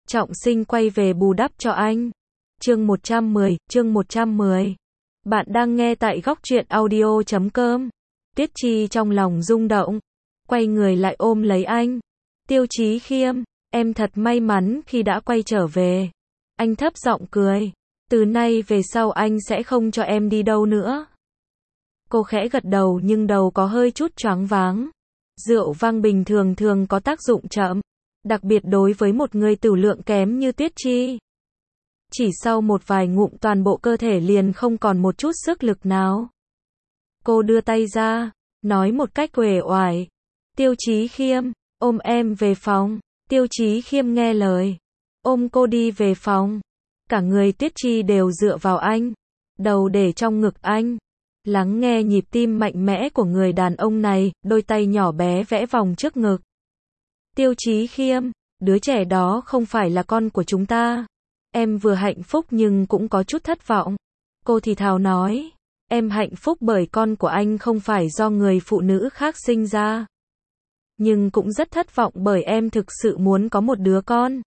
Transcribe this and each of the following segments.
Trọng Sinh quay về bù đắp cho anh. Chương 110. Bạn đang nghe tại góc truyện audio.com. Tiết Chi trong lòng rung động, quay người lại ôm lấy anh. Tiêu Chí Khiêm, em thật may mắn khi đã quay trở về. Anh thấp giọng cười. Từ nay về sau anh sẽ không cho em đi đâu nữa. Cô khẽ gật đầu nhưng đầu có hơi chút choáng váng. Rượu vang bình thường thường có tác dụng chậm, đặc biệt đối với một người tửu lượng kém như Tiết Chi. Chỉ sau một vài ngụm toàn bộ cơ thể liền không còn một chút sức lực nào. Cô đưa tay ra, nói một cách uể oải. Tiêu Chí Khiêm, ôm em về phòng. Tiêu Chí Khiêm nghe lời, ôm cô đi về phòng. Cả người Tiết Chi đều dựa vào anh, đầu để trong ngực anh, lắng nghe nhịp tim mạnh mẽ của người đàn ông này, đôi tay nhỏ bé vẽ vòng trước ngực. Tiêu Chí Khiêm, đứa trẻ đó không phải là con của chúng ta. Em vừa hạnh phúc nhưng cũng có chút thất vọng. Cô thì thào nói, em hạnh phúc bởi con của anh không phải do người phụ nữ khác sinh ra. Nhưng cũng rất thất vọng bởi em thực sự muốn có một đứa con.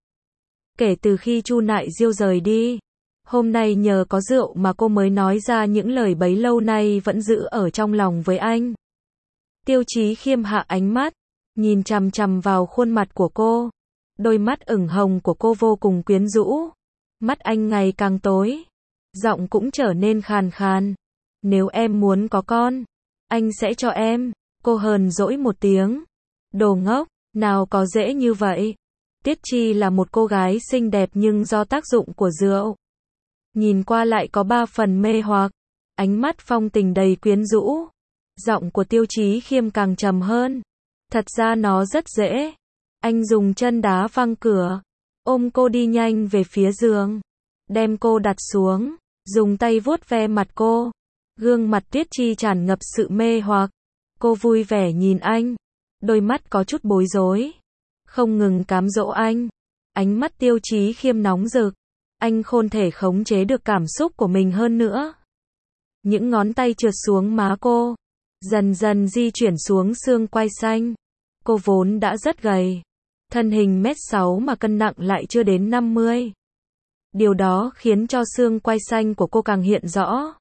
Kể từ khi Chu Nại Diêu rời đi, hôm nay nhờ có rượu mà cô mới nói ra những lời bấy lâu nay vẫn giữ ở trong lòng với anh. Tiêu Chí Khiêm hạ ánh mắt, nhìn chằm chằm vào khuôn mặt của cô. Đôi mắt ửng hồng của cô vô cùng quyến rũ. Mắt anh ngày càng tối, giọng cũng trở nên khàn khàn. Nếu em muốn có con, anh sẽ cho em. Cô hờn dỗi một tiếng. Đồ ngốc, nào có dễ như vậy. Tiết Chi là một cô gái xinh đẹp nhưng do tác dụng của rượu, nhìn qua lại có 3 phần mê hoặc. Ánh mắt phong tình đầy quyến rũ. Giọng của Tiêu Chí Khiêm càng trầm hơn. Thật ra nó rất dễ. Anh dùng chân đá văng cửa, ôm cô đi nhanh về phía giường, đem cô đặt xuống, dùng tay vuốt ve mặt cô. Gương mặt Tiết Chi tràn ngập sự mê hoặc. Cô vui vẻ nhìn anh, đôi mắt có chút bối rối, không ngừng cám dỗ anh. Ánh mắt Tiêu Chí Khiêm nóng rực, anh không thể khống chế được cảm xúc của mình hơn nữa. Những ngón tay trượt xuống má cô, dần dần di chuyển xuống xương quai xanh. Cô vốn đã rất gầy, thân hình 1m6 mà cân nặng lại chưa đến 50. Điều đó khiến cho xương quai xanh của cô càng hiện rõ.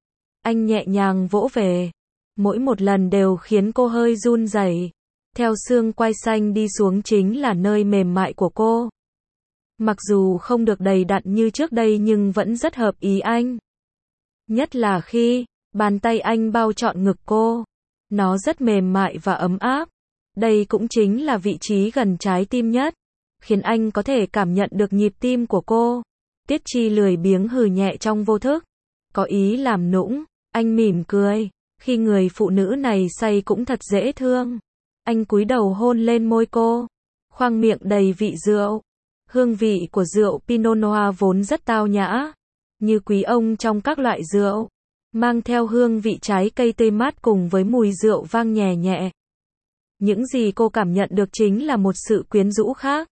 Anh nhẹ nhàng vỗ về, mỗi một lần đều khiến cô hơi run rẩy. Theo xương quai xanh đi xuống chính là nơi mềm mại của cô. Mặc dù không được đầy đặn như trước đây nhưng vẫn rất hợp ý anh. Nhất là khi bàn tay anh bao trọn ngực cô, nó rất mềm mại và ấm áp. Đây cũng chính là vị trí gần trái tim nhất, khiến anh có thể cảm nhận được nhịp tim của cô. Tiết Chi lười biếng hừ nhẹ trong vô thức, có ý làm nũng. Anh mỉm cười, khi người phụ nữ này say cũng thật dễ thương. Anh cúi đầu hôn lên môi cô, khoang miệng đầy vị rượu. Hương vị của rượu Pinot Noir vốn rất tao nhã, như quý ông trong các loại rượu, mang theo hương vị trái cây tươi mát cùng với mùi rượu vang nhẹ nhẹ. Những gì cô cảm nhận được chính là một sự quyến rũ khác.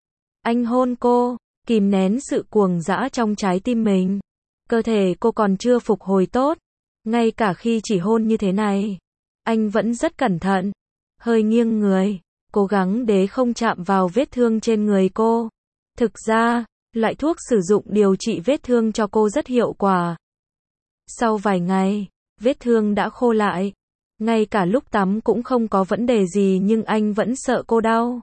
Anh hôn cô, kìm nén sự cuồng dã trong trái tim mình. Cơ thể cô còn chưa phục hồi tốt, ngay cả khi chỉ hôn như thế này, anh vẫn rất cẩn thận, hơi nghiêng người, cố gắng để không chạm vào vết thương trên người cô. Thực ra, loại thuốc sử dụng điều trị vết thương cho cô rất hiệu quả. Sau vài ngày, vết thương đã khô lại. Ngay cả lúc tắm cũng không có vấn đề gì nhưng anh vẫn sợ cô đau.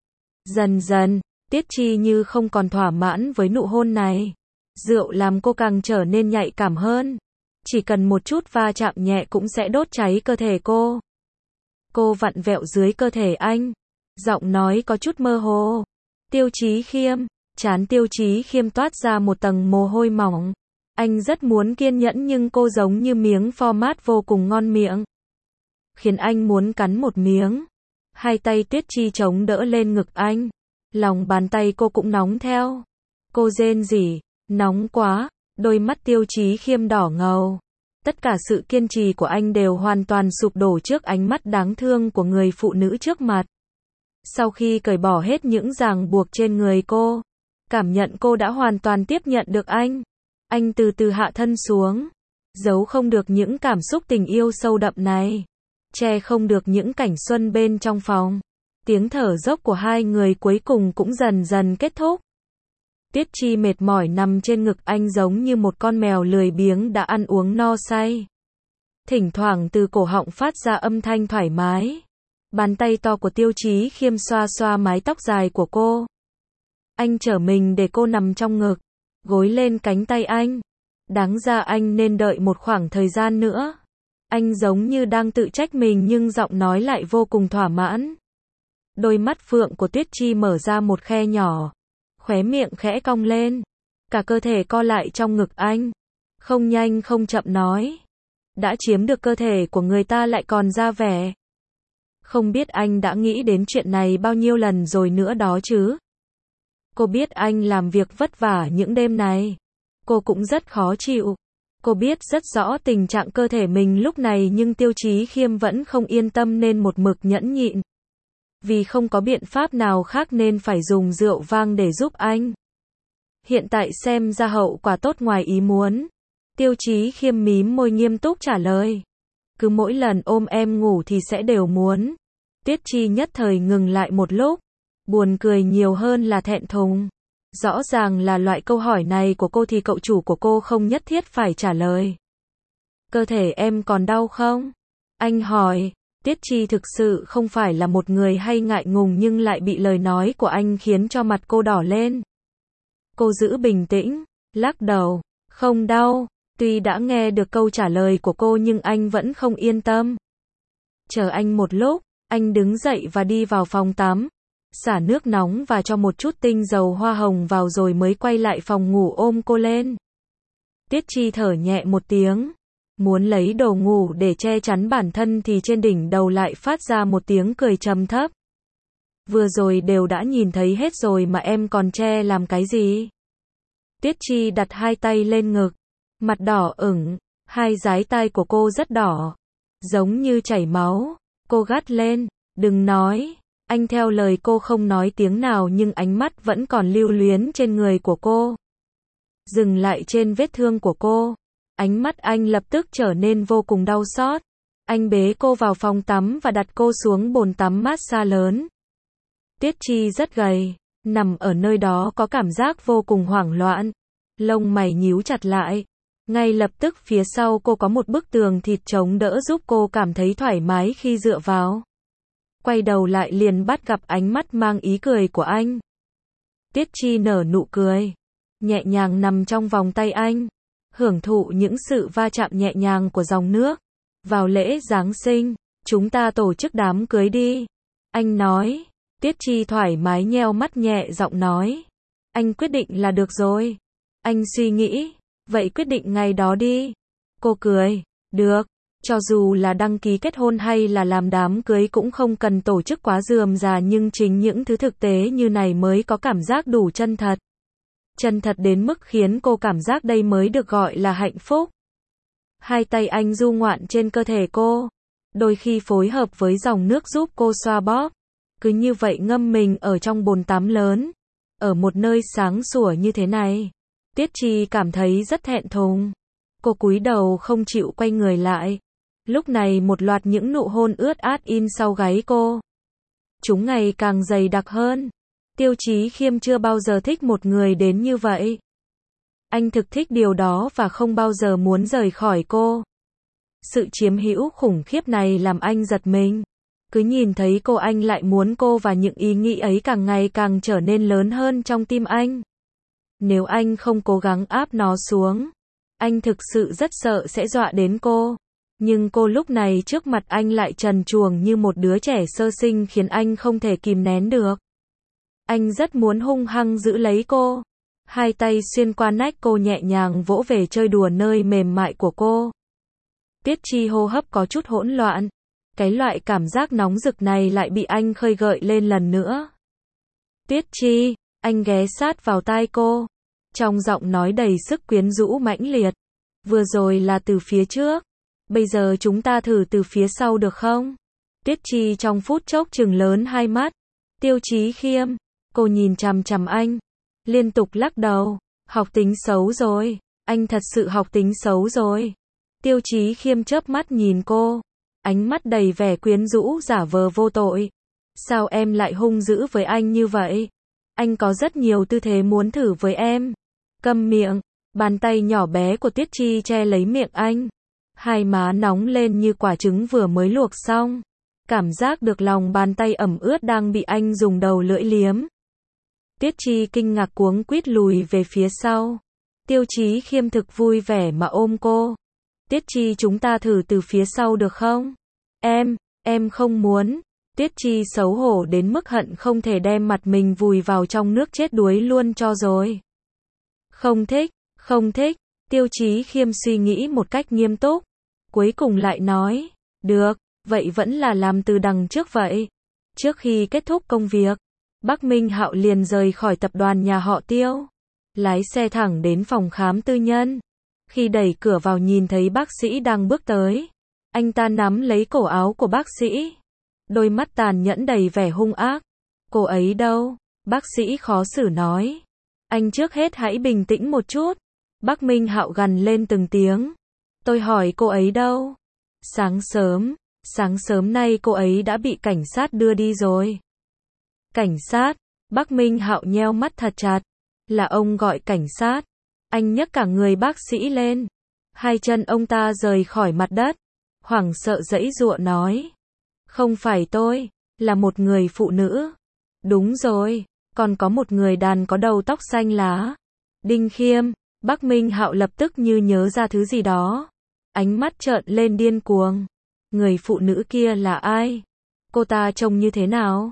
Dần dần, Tiết Chi như không còn thỏa mãn với nụ hôn này. Rượu làm cô càng trở nên nhạy cảm hơn. Chỉ cần một chút va chạm nhẹ cũng sẽ đốt cháy cơ thể cô. Cô vặn vẹo dưới cơ thể anh, giọng nói có chút mơ hồ. Tiêu Chí Khiêm, trán Tiêu Chí Khiêm toát ra một tầng mồ hôi mỏng. Anh rất muốn kiên nhẫn nhưng cô giống như miếng pho mát vô cùng ngon miệng, khiến anh muốn cắn một miếng. Hai tay Tiết Chi chống đỡ lên ngực anh, lòng bàn tay cô cũng nóng theo. Cô rên rỉ, nóng quá. Đôi mắt Tiêu Chí Khiêm đỏ ngầu. Tất cả sự kiên trì của anh đều hoàn toàn sụp đổ trước ánh mắt đáng thương của người phụ nữ trước mặt. Sau khi cởi bỏ hết những ràng buộc trên người cô, cảm nhận cô đã hoàn toàn tiếp nhận được anh từ từ hạ thân xuống, giấu không được những cảm xúc tình yêu sâu đậm này, che không được những cảnh xuân bên trong phòng. Tiếng thở dốc của hai người cuối cùng cũng dần dần kết thúc. Tiết Chi mệt mỏi nằm trên ngực anh giống như một con mèo lười biếng đã ăn uống no say. Thỉnh thoảng từ cổ họng phát ra âm thanh thoải mái. Bàn tay to của Tiêu Chí Khiêm xoa xoa mái tóc dài của cô. Anh trở mình để cô nằm trong ngực, gối lên cánh tay anh. Đáng ra anh nên đợi một khoảng thời gian nữa. Anh giống như đang tự trách mình nhưng giọng nói lại vô cùng thỏa mãn. Đôi mắt phượng của Tuyết Chi mở ra một khe nhỏ. Khóe miệng khẽ cong lên. Cả cơ thể co lại trong ngực anh. Không nhanh không chậm nói. Đã chiếm được cơ thể của người ta lại còn ra vẻ. Không biết anh đã nghĩ đến chuyện này bao nhiêu lần rồi nữa đó chứ. Cô biết anh làm việc vất vả những đêm này. Cô cũng rất khó chịu. Cô biết rất rõ tình trạng cơ thể mình lúc này nhưng Tiêu Chí Khiêm vẫn không yên tâm nên một mực nhẫn nhịn. Vì không có biện pháp nào khác nên phải dùng rượu vang để giúp anh. Hiện tại xem ra hậu quả tốt ngoài ý muốn. Tiêu Chí Khiêm mím môi nghiêm túc trả lời. Cứ mỗi lần ôm em ngủ thì sẽ đều muốn. Tiết Chi nhất thời ngừng lại một lúc. Buồn cười nhiều hơn là thẹn thùng. Rõ ràng là loại câu hỏi này của cô thì cậu chủ của cô không nhất thiết phải trả lời. Cơ thể em còn đau không? Anh hỏi. Tiết Chi thực sự không phải là một người hay ngại ngùng nhưng lại bị lời nói của anh khiến cho mặt cô đỏ lên. Cô giữ bình tĩnh, lắc đầu. Không đau. Tuy đã nghe được câu trả lời của cô nhưng anh vẫn không yên tâm. Chờ anh một lúc, anh đứng dậy và đi vào phòng tắm. Xả nước nóng và cho một chút tinh dầu hoa hồng vào rồi mới quay lại phòng ngủ ôm cô lên. Tiết Chi thở nhẹ một tiếng. Muốn lấy đồ ngủ để che chắn bản thân thì trên đỉnh đầu lại phát ra một tiếng cười trầm thấp. Vừa rồi đều đã nhìn thấy hết rồi mà em còn che làm cái gì? Tiết Chi đặt hai tay lên ngực. Mặt đỏ ửng, hai dái tai của cô rất đỏ. Giống như chảy máu. Cô gắt lên. Đừng nói. Anh theo lời cô không nói tiếng nào nhưng ánh mắt vẫn còn lưu luyến trên người của cô. Dừng lại trên vết thương của cô. Ánh mắt anh lập tức trở nên vô cùng đau xót. Anh bế cô vào phòng tắm và đặt cô xuống bồn tắm massage lớn. Tiết Chi rất gầy, nằm ở nơi đó có cảm giác vô cùng hoảng loạn. Lông mày nhíu chặt lại. Ngay lập tức phía sau cô có một bức tường thịt chống đỡ giúp cô cảm thấy thoải mái khi dựa vào. Quay đầu lại liền bắt gặp ánh mắt mang ý cười của anh. Tiết Chi nở nụ cười. Nhẹ nhàng nằm trong vòng tay anh. Hưởng thụ những sự va chạm nhẹ nhàng của dòng nước. Vào lễ Giáng sinh, chúng ta tổ chức đám cưới đi. Anh nói. Tiết Chi thoải mái nheo mắt nhẹ giọng nói. Anh quyết định là được rồi. Anh suy nghĩ. Vậy quyết định ngày đó đi. Cô cười. Được. Cho dù là đăng ký kết hôn hay là làm đám cưới cũng không cần tổ chức quá rườm rà nhưng chính những thứ thực tế như này mới có cảm giác đủ chân thật. Chân thật đến mức khiến cô cảm giác đây mới được gọi là hạnh phúc. Hai tay anh du ngoạn trên cơ thể cô. Đôi khi phối hợp với dòng nước giúp cô xoa bóp. Cứ như vậy ngâm mình ở trong bồn tắm lớn. Ở một nơi sáng sủa như thế này. Tiết Chi cảm thấy rất thẹn thùng. Cô cúi đầu không chịu quay người lại. Lúc này một loạt những nụ hôn ướt át in sau gáy cô. Chúng ngày càng dày đặc hơn. Tiêu Chí Khiêm chưa bao giờ thích một người đến như vậy. Anh thực thích điều đó và không bao giờ muốn rời khỏi cô. Sự chiếm hữu khủng khiếp này làm anh giật mình. Cứ nhìn thấy cô anh lại muốn cô và những ý nghĩ ấy càng ngày càng trở nên lớn hơn trong tim anh. Nếu anh không cố gắng áp nó xuống, anh thực sự rất sợ sẽ dọa đến cô. Nhưng cô lúc này trước mặt anh lại trần truồng như một đứa trẻ sơ sinh khiến anh không thể kìm nén được. Anh rất muốn hung hăng giữ lấy cô. Hai tay xuyên qua nách cô nhẹ nhàng vỗ về chơi đùa nơi mềm mại của cô. Tiết Chi hô hấp có chút hỗn loạn. Cái loại cảm giác nóng rực này lại bị anh khơi gợi lên lần nữa. Tiết Chi, anh ghé sát vào tai cô. Trong giọng nói đầy sức quyến rũ mãnh liệt. Vừa rồi là từ phía trước. Bây giờ chúng ta thử từ phía sau được không? Tiết Chi trong phút chốc trừng lớn hai mắt. Tiêu Chí Khiêm. Cô nhìn chằm chằm anh. Liên tục lắc đầu. Học tính xấu rồi. Anh thật sự học tính xấu rồi. Tiêu Chí Khiêm chớp mắt nhìn cô. Ánh mắt đầy vẻ quyến rũ giả vờ vô tội. Sao em lại hung dữ với anh như vậy? Anh có rất nhiều tư thế muốn thử với em. Câm miệng. Bàn tay nhỏ bé của Tiết Chi che lấy miệng anh. Hai má nóng lên như quả trứng vừa mới luộc xong. Cảm giác được lòng bàn tay ẩm ướt đang bị anh dùng đầu lưỡi liếm. Tiết Chi kinh ngạc cuống quýt lùi về phía sau. Tiêu Chí Khiêm thực vui vẻ mà ôm cô. Tiết Chi, chúng ta thử từ phía sau được không? Em không muốn. Tiết Chi xấu hổ đến mức hận không thể đem mặt mình vùi vào trong nước chết đuối luôn cho rồi. Không thích. Tiêu Chí Khiêm suy nghĩ một cách nghiêm túc. Cuối cùng lại nói, được, vậy vẫn là làm từ đằng trước vậy. Trước khi kết thúc công việc, Bắc Minh Hạo liền rời khỏi tập đoàn nhà họ Tiêu. Lái xe thẳng đến phòng khám tư nhân. Khi đẩy cửa vào nhìn thấy bác sĩ đang bước tới. Anh ta nắm lấy cổ áo của bác sĩ. Đôi mắt tàn nhẫn đầy vẻ hung ác. Cô ấy đâu? Bác sĩ khó xử nói. Anh trước hết hãy bình tĩnh một chút. Bắc Minh Hạo gằn lên từng tiếng. Tôi hỏi cô ấy đâu? Sáng sớm nay cô ấy đã bị cảnh sát đưa đi rồi. Cảnh sát? Bắc Minh Hạo nheo mắt thật chặt. Là ông gọi cảnh sát. Anh nhấc cả người bác sĩ lên. Hai chân ông ta rời khỏi mặt đất. Hoảng sợ giãy giụa nói. Không phải tôi, là một người phụ nữ. Đúng rồi, còn có một người đàn có đầu tóc xanh lá. Đinh Khiêm. Bắc Minh Hạo lập tức như nhớ ra thứ gì đó. Ánh mắt trợn lên điên cuồng. Người phụ nữ kia là ai? Cô ta trông như thế nào?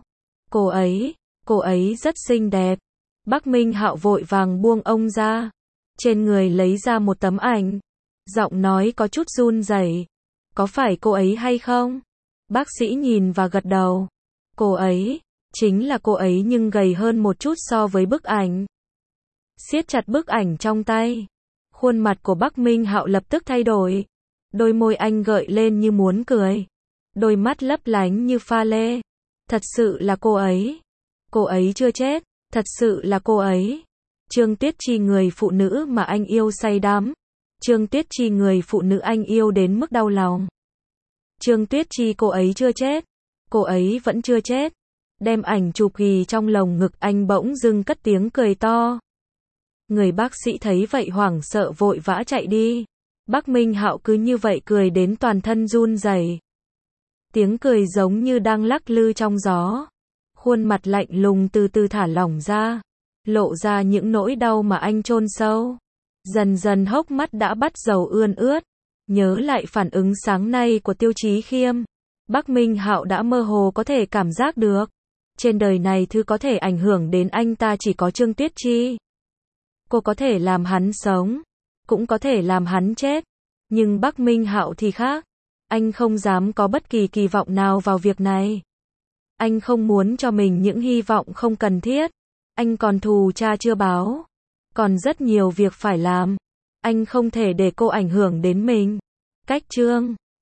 Cô ấy rất xinh đẹp. Bắc Minh Hạo vội vàng buông ông ra. Trên người lấy ra một tấm ảnh. Giọng nói có chút run rẩy. Có phải cô ấy hay không? Bác sĩ nhìn và gật đầu. Cô ấy, chính là cô ấy nhưng gầy hơn một chút so với bức ảnh. Siết chặt bức ảnh trong tay. Khuôn mặt của Bắc Minh Hạo lập tức thay đổi. Đôi môi anh gợi lên như muốn cười. Đôi mắt lấp lánh như pha lê. Thật sự là cô ấy. Cô ấy chưa chết. Thật sự là cô ấy. Trương Tiết Chi, người phụ nữ mà anh yêu say đắm. Trương Tiết Chi, người phụ nữ anh yêu đến mức đau lòng. Trương Tiết Chi, cô ấy chưa chết. Cô ấy vẫn chưa chết. Đem ảnh chụp ghì trong lồng ngực, anh bỗng dưng cất tiếng cười to. Người bác sĩ thấy vậy hoảng sợ vội vã chạy đi. Bắc Minh Hạo cứ như vậy cười đến toàn thân run rẩy. Tiếng cười giống như đang lắc lư trong gió. Khuôn mặt lạnh lùng từ từ thả lỏng ra, lộ ra những nỗi đau mà anh chôn sâu. Dần dần hốc mắt đã bắt đầu ươn ướt. Nhớ lại phản ứng sáng nay của Tiêu Chí Khiêm, Bắc Minh Hạo đã mơ hồ có thể cảm giác được. Trên đời này thứ có thể ảnh hưởng đến anh ta chỉ có Trương Tiết Chi. Cô có thể làm hắn sống, cũng có thể làm hắn chết. Nhưng Bắc Minh Hạo thì khác. Anh không dám có bất kỳ kỳ vọng nào vào việc này. Anh không muốn cho mình những hy vọng không cần thiết. Anh còn thù cha chưa báo. Còn rất nhiều việc phải làm. Anh không thể để cô ảnh hưởng đến mình. Cách chương